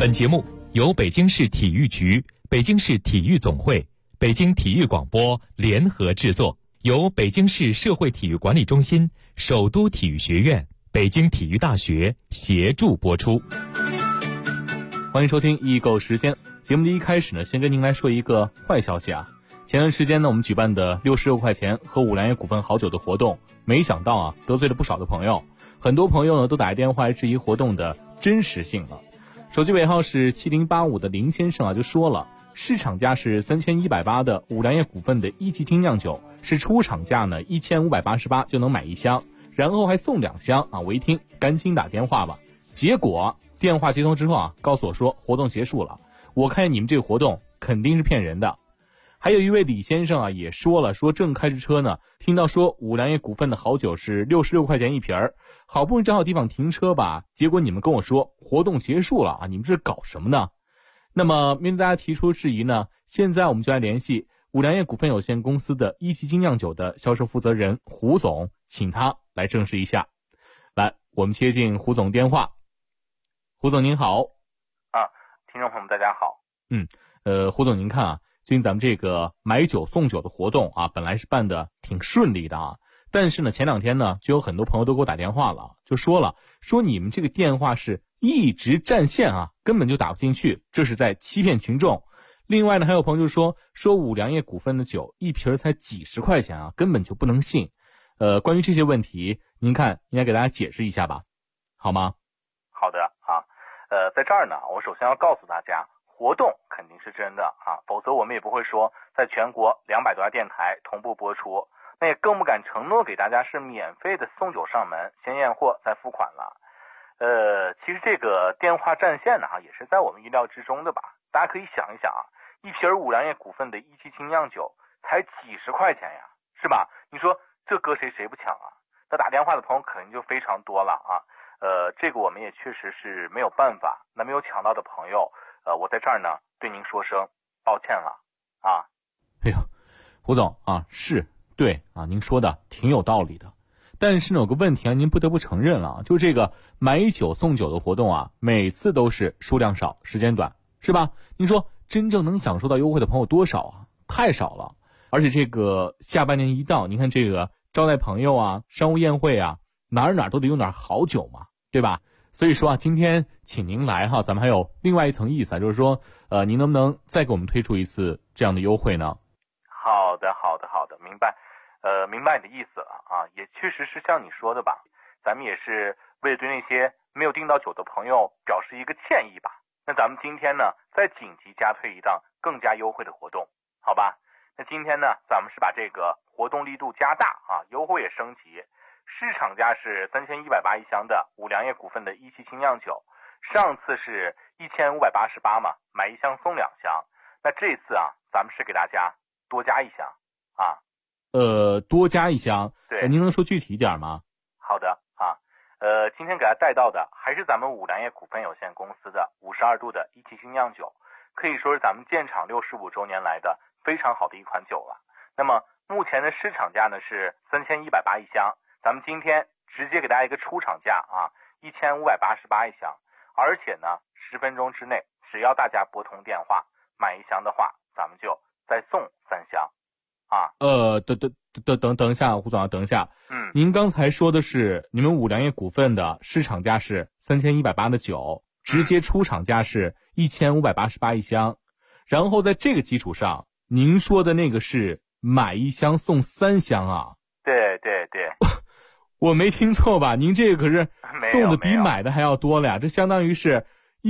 本节目由北京市体育局、北京市体育总会、北京体育广播联合制作，由北京市社会体育管理中心、首都体育学院、北京体育大学协助播出。 欢迎收听易购时间。节目的一开始呢，先跟您来说一个坏消息啊。前段时间呢，我们举办的66块钱喝五粮液股份好酒的活动，没想到啊，得罪了不少的朋友。很多朋友呢，都打电话来质疑活动的真实性了。手机尾号是7085的林先生啊，就说了，市场价是3180的五粮液股份的一级精酿酒，是出厂价呢1588就能买一箱，然后还送2箱啊。我一听，赶紧打电话吧。结果电话接通之后啊，告诉我说活动结束了。我看你们这个活动肯定是骗人的。还有一位李先生啊，也说了，说正开着车呢，听到说五粮液股份的好酒是66块钱一瓶儿，好不容易找好地方停车吧，结果你们跟我说活动结束了啊，你们这是搞什么呢？那么面对大家提出质疑呢，现在我们就来联系五粮液股份有限公司的一级精酿酒的销售负责人胡总，请他来证实一下。来，我们接进胡总电话。胡总您好。 听众朋友们大家好。 胡总您看啊，最近咱们这个买酒送酒的活动啊，本来是办的挺顺利的啊，但是呢前2天呢，就有很多朋友都给我打电话了，就说你们这个电话是一直占线啊，根本就打不进去，这是在欺骗群众。另外呢，还有朋友就说五粮液股份的酒一瓶才几十块钱啊，根本就不能信。关于这些问题，您看应该给大家解释一下吧，好吗？ 好的啊，在这儿呢，我首先要告诉大家，活动肯定是真的啊，否则我们也不会说在全国200多家电台同步播出，那也更不敢承诺给大家是免费的送酒上门，先验货再付款了。其实这个电话占线呢，也是在我们意料之中的吧。大家可以想一想啊，一瓶五粮液股份的一级精酿酒才几十块钱呀，是吧？你说这搁谁不抢啊？那打电话的朋友肯定就非常多了啊。这个我们也确实是没有办法。那没有抢到的朋友，我在这儿呢对您说声抱歉了啊。 哎呀，胡总啊，是对啊，您说的挺有道理的。但是呢，有个问题啊，您不得不承认了，就这个买酒送酒的活动啊，每次都是数量少，时间短，是吧？您说真正能享受到优惠的朋友多少啊？太少了。而且这个下半年一到，您看这个招待朋友啊，商务宴会啊，哪儿都得用点好酒嘛，对吧？所以说啊，今天请您来哈，咱们还有另外一层意思啊，就是说，您能不能再给我们推出一次这样的优惠呢？ 好的，明白。明白你的意思了啊，也确实是像你说的吧，咱们也是为了对那些没有订到酒的朋友表示一个歉意吧。那咱们今天呢，再紧急加推一档更加优惠的活动，好吧？那今天呢，咱们是把这个活动力度加大啊，优惠也升级。市场价是3180一箱的五粮液股份的一级精酿酒，上次是1588嘛，买1箱送2箱。那这次啊，咱们是给大家多加1箱啊。 多加1箱， 对， 您能说具体一点吗？ 好的啊，今天给大家带到的还是咱们五粮液股份有限公司的52度的一级精酿酒，可以说是咱们建厂65周年来的非常好的一款酒了。那么目前的市场价呢是3180一箱，咱们今天直接给大家一个出厂价啊，1588一箱，而且呢10分钟之内，只要大家拨通电话买1箱的话，咱们就再送3箱。啊， 等一下，胡总啊，等一下，您刚才说的是你们五粮液股份的市场价是3180的酒，直接出厂价是1588一箱，然后在这个基础上，您说的那个是买1箱送3箱啊？ 对， 我没听错吧？您这个可是送的比买的还要多了呀，这相当于是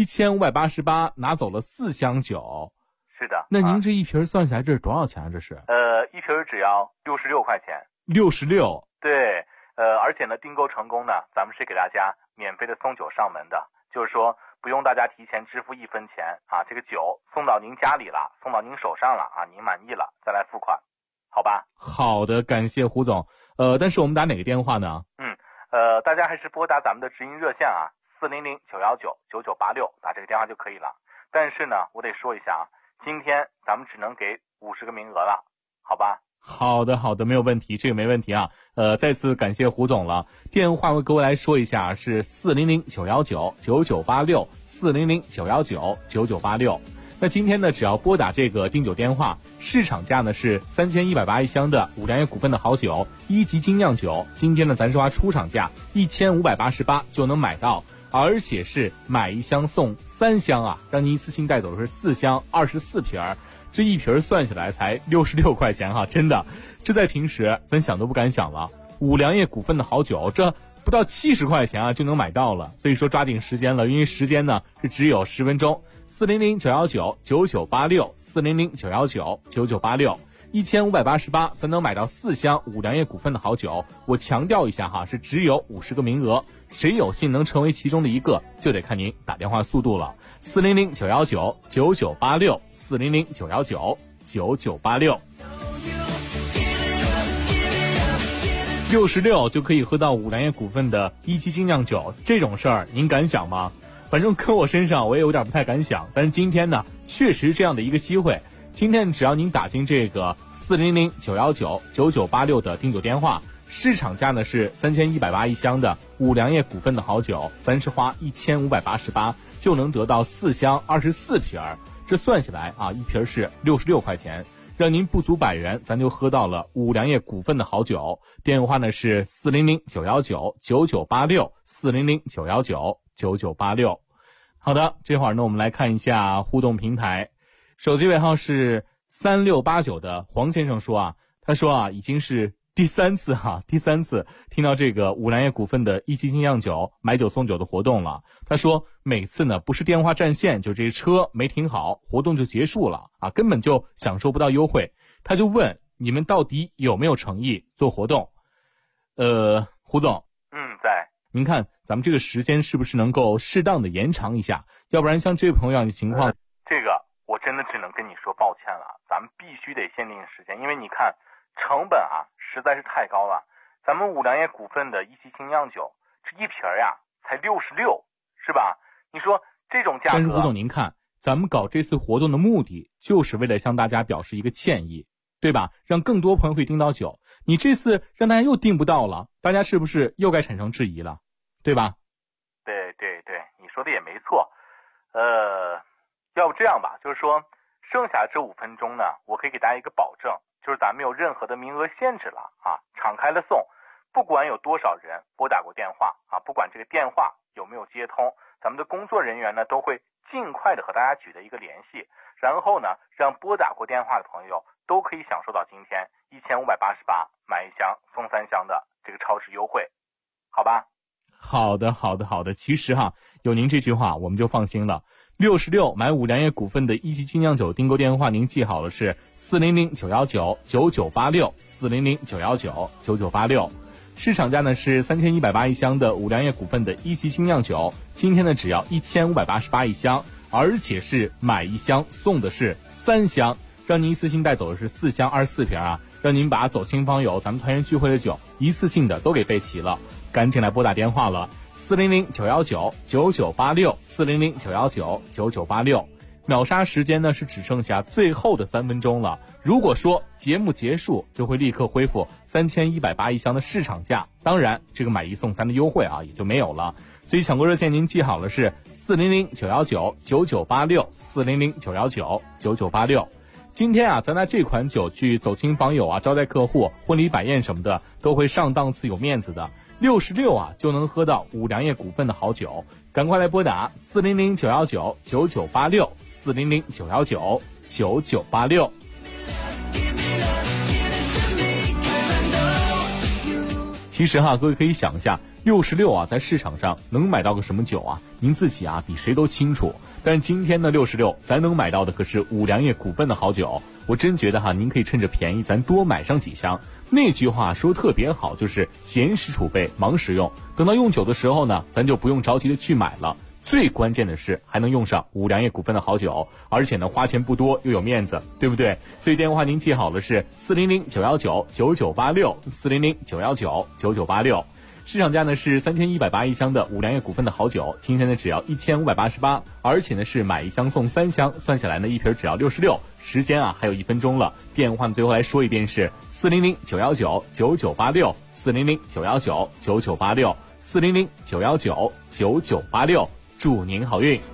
1588拿走了4箱酒。 是的， 那您这一瓶算下来这是多少钱啊？这是一瓶只要66块钱。 66？ 对，而且呢，订购成功呢，咱们是给大家免费的送酒上门的，就是说不用大家提前支付1分钱啊，这个酒送到您家里了，送到您手上了啊，您满意了再来付款，好吧？ 好的，感谢胡总。但是我们打哪个电话呢？ 大家还是拨打咱们的直营热线啊，400-919-9986，打这个电话就可以了。但是呢，我得说一下啊，今天咱们只能给50个名额了，好吧？ 好的，没有问题，这个没问题啊。再次感谢胡总了。电话为各位来说一下，是400-919-9986，400-919-9986。那今天呢，只要拨打这个订酒电话，市场价呢是3180一箱的五粮液股份的好酒1级精酿酒，今天呢咱说话出厂价1588就能买到，而且是买一箱送3箱啊，让您一次性带走的是4箱24瓶儿。这一瓶算下来才66块钱哈，真的，这在平时咱想都不敢想了。五粮液股份的好酒，这不到70块钱啊就能买到了，所以说抓紧时间了，因为时间呢是只有10分钟。400-919-9986，400-919-9986，1588咱能买到4箱五粮液股份的好酒。我强调一下哈，是只有50个名额，谁有幸能成为其中的一个，就得看您打电话速度了。400-919-9986，400-919-9986。66就可以喝到五粮液股份的1级精酿酒，这种事儿您敢想吗？反正搁我身上我也有点不太敢想，但是今天呢确实这样的一个机会。今天只要您打进这个400-919-9986的订酒电话，市场价呢是3180一箱的五粮液股份的好酒，咱是花1588就能得到4箱24瓶儿，这算下来啊，一瓶是66块钱，让您不足100元，咱就喝到了五粮液股份的好酒。电话呢是400-919-9986，400-919-9986。好的，这会儿呢我们来看一下互动平台，手机尾号是3689的黄先生说啊，他说啊已经是第三次听到这个五粮液股份的1级精酿酒买酒送酒的活动了。他说每次呢不是电话占线，就这车没停好，活动就结束了啊，根本就享受不到优惠。他就问你们到底有没有诚意做活动？胡总， 在。 您看咱们这个时间是不是能够适当的延长一下？要不然像这位朋友样的情况， 这个我真的只能跟你说抱歉了，咱们必须得限定时间，因为你看成本啊实在是太高了。咱们五粮液股份的1级精酿酒，这一瓶呀才66，是吧？你说这种价格。 但是胡总您看，咱们搞这次活动的目的就是为了向大家表示一个歉意，对吧？让更多朋友会订到酒。你这次让大家又订不到了，大家是不是又该产生质疑了，对吧？ 对，你说的也没错。要不这样吧，就是说剩下这5分钟呢，我可以给大家一个保证，就是咱们没有任何的名额限制了啊，敞开了送，不管有多少人拨打过电话啊，不管这个电话有没有接通，咱们的工作人员呢都会尽快的和大家取得一个联系，然后呢让拨打过电话的朋友都可以享受到今天1588买1箱送3箱的这个超值优惠，好吧？ 好的。其实哈，有您这句话我们就放心了。66买五粮液股份的1级精酿酒订购电话您记好了，是400-919-9986，400-919-9986。市场价呢是3180一箱的五粮液股份的1级精酿酒，今天呢只要1588一箱，而且是买1箱送的是3箱，让您一次性带走的是4箱24瓶啊，让您把走亲访友咱们团圆聚会的酒一次性的都给备齐了。赶紧来拨打电话了，400-919-9986，400-919-9986。秒杀时间呢是只剩下最后的3分钟了，如果说节目结束就会立刻恢复3180一箱的市场价，当然这个买1送3的优惠啊也就没有了。所以抢购热线您记好了，是400-919-9986，400-919-9986。今天啊咱拿这款酒去走亲访友啊，招待客户，婚礼摆宴什么的都会上档次有面子的。66啊就能喝到五粮液股份的好酒，赶快来拨打400-919-9986，400-919-9986。其实哈，各位可以想一下，66啊在市场上能买到个什么酒啊？您自己啊比谁都清楚。但是今天的66咱能买到的可是五粮液股份的好酒，我真觉得哈，您可以趁着便宜咱多买上几箱。那句话说特别好，就是闲时储备，忙时用。等到用酒的时候呢，咱就不用着急的去买了。最关键的是还能用上五粮液股份的好酒，而且呢花钱不多又有面子，对不对？所以电话您记好了，是400-919-9986，400-919-9986。 市场价呢是3180一箱的五粮液股份的好酒，今天呢只要1588，而且呢是买一箱送3箱，算下来呢一瓶只要66。时间啊还有1分钟了，电话呢最后来说一遍是400-919-9986，400-919-9986，400-919-9986，祝您好运。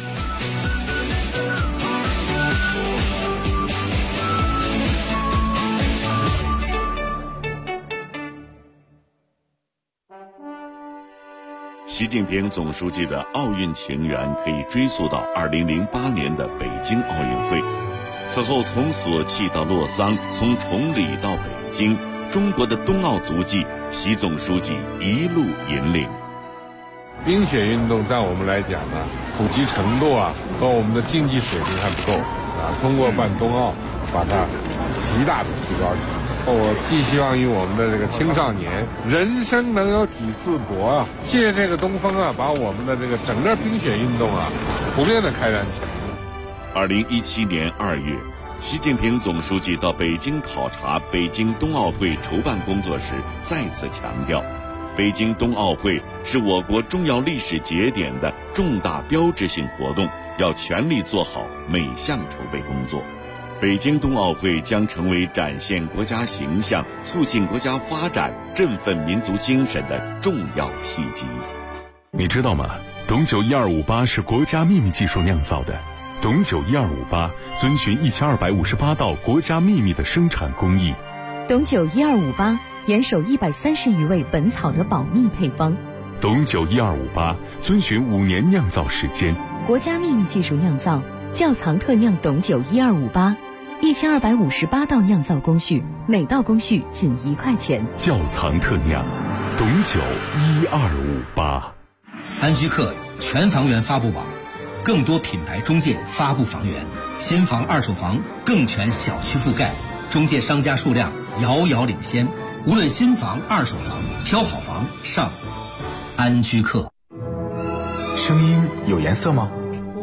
习近平总书记的奥运情缘可以追溯到2008年的北京奥运会。此后从索契到洛桑，从崇礼到北京，中国的冬奥足迹，习总书记一路引领。 冰雪运动在我们来讲呢，普及程度啊和我们的竞技水平还不够啊，通过办冬奥把它极大的提高起来。我寄希望于我们的这个青少年，人生能有几次搏啊！借这个东风啊，把我们的这个整个冰雪运动啊，普遍的开展起来。 2017年2月，习近平总书记到北京考察北京冬奥会筹办工作时，再次强调，北京冬奥会是我国重要历史节点的重大标志性活动，要全力做好每项筹备工作。北京冬奥会将成为展现国家形象、促进国家发展、振奋民族精神的重要契机。 你知道吗？董酒1258是国家秘密技术酿造的。董酒1258遵循1258道国家秘密的生产工艺。 董酒1258严守130余味本草的保密配方。 董酒1258遵循5年酿造时间。 国家秘密技术酿造，窖藏特酿董酒1258，1258道酿造工序，每道工序仅1块钱。 窖藏特酿，董酒1258。 安居客全房源发布网，更多品牌中介发布房源，新房、二手房更全小区覆盖，中介商家数量遥遥领先。无论新房、二手房，挑好房上安居客。 声音有颜色吗？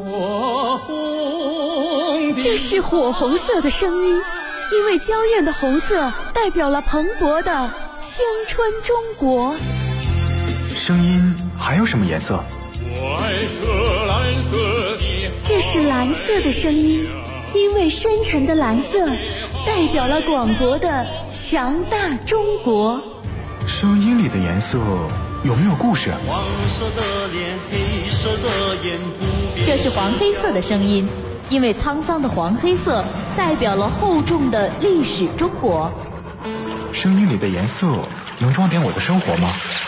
这是火红色的声音，因为娇艳的红色代表了蓬勃的青春中国。 声音还有什么颜色？ 这是蓝色的声音，因为深沉的蓝色代表了广博的强大中国。 声音里的颜色有没有故事？ 黄色的脸，黑色的眼，不变。 这是黄黑色的声音，因为沧桑的黄黑色代表了厚重的历史中国。 声音里的颜色能装点我的生活吗？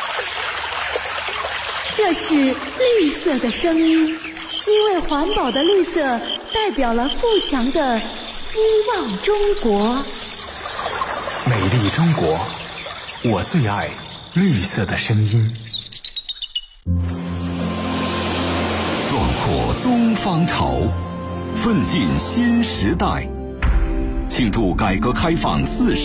这是绿色的声音，因为环保的绿色代表了富强的希望中国。 美丽中国，我最爱绿色的声音。 壮阔东方潮，奋进新时代，庆祝改革开放40